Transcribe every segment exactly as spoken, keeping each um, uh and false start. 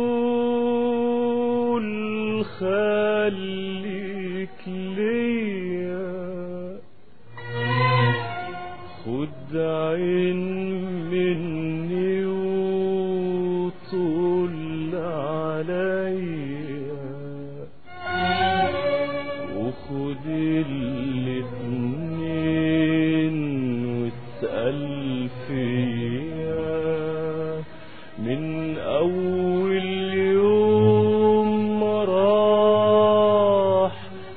طول خليك ليا خد عين مني وطول عليا وخد الاتنين واسأل فيا من أول يوم ما راح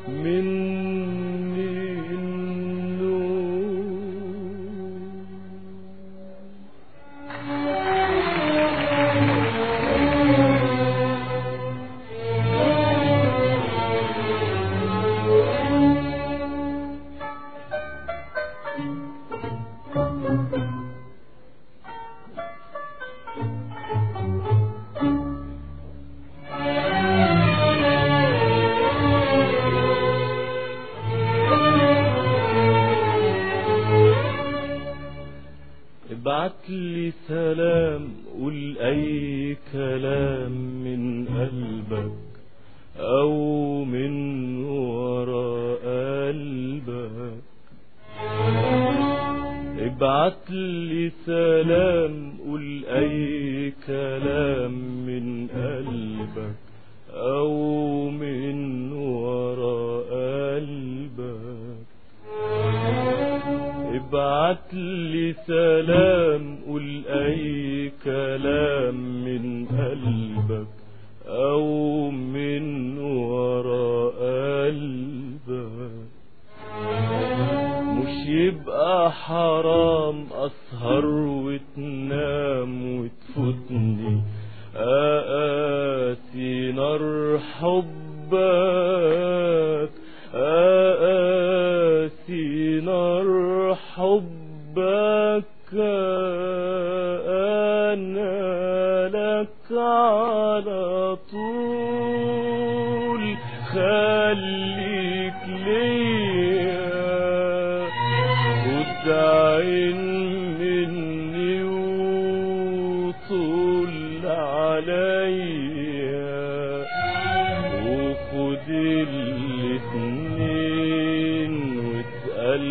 مني النور. ابعتلي سلام قول اي كلام من قلبك او من ورا قلبك. ابعتلي سلام قول اي كلام من قلبك او من ورا قلبك. ابعتلي سلام قول اي كلام من قلبك او من ورا قلبك. مش يبقى حرام اسهر وتنام وتفوتني اقاسي نار حبك اقاسي نار حبك. انا لك على طول خليك ليا خد عين مني وطول عليا وخد الاتنين واسأل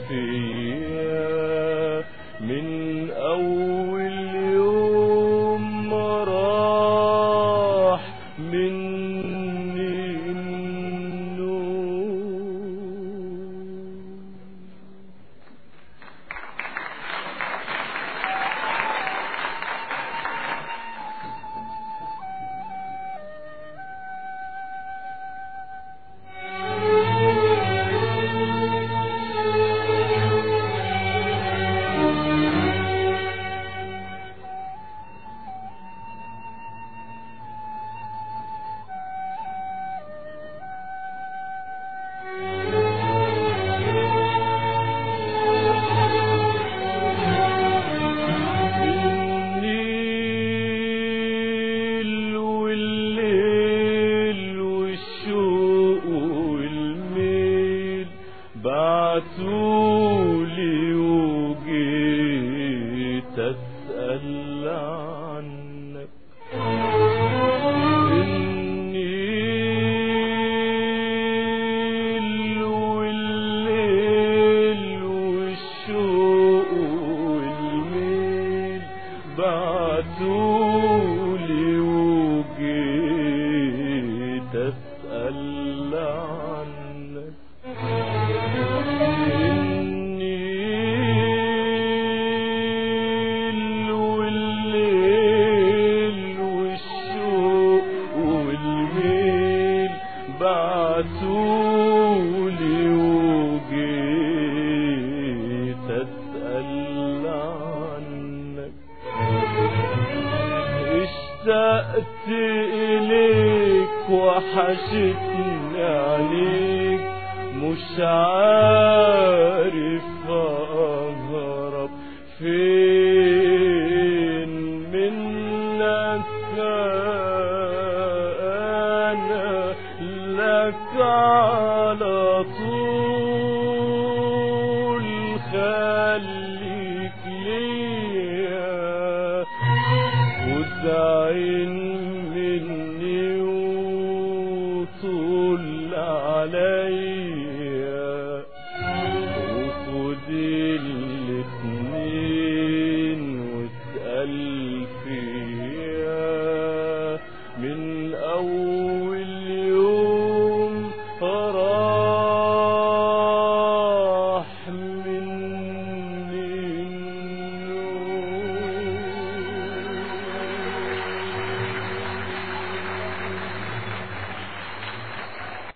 فيا من أول يوم ما راح مني النور. بعتولي وجيت أسأل عنك. النيل والليل والشوق والميل بعتولي وجيت أسأل عنك. النيل والليل والشوق والميل بعتولي وجيت أسأل عنك. اشتقت إليك وحشتني عليك مش عارف أهرب فين منك. أنا لك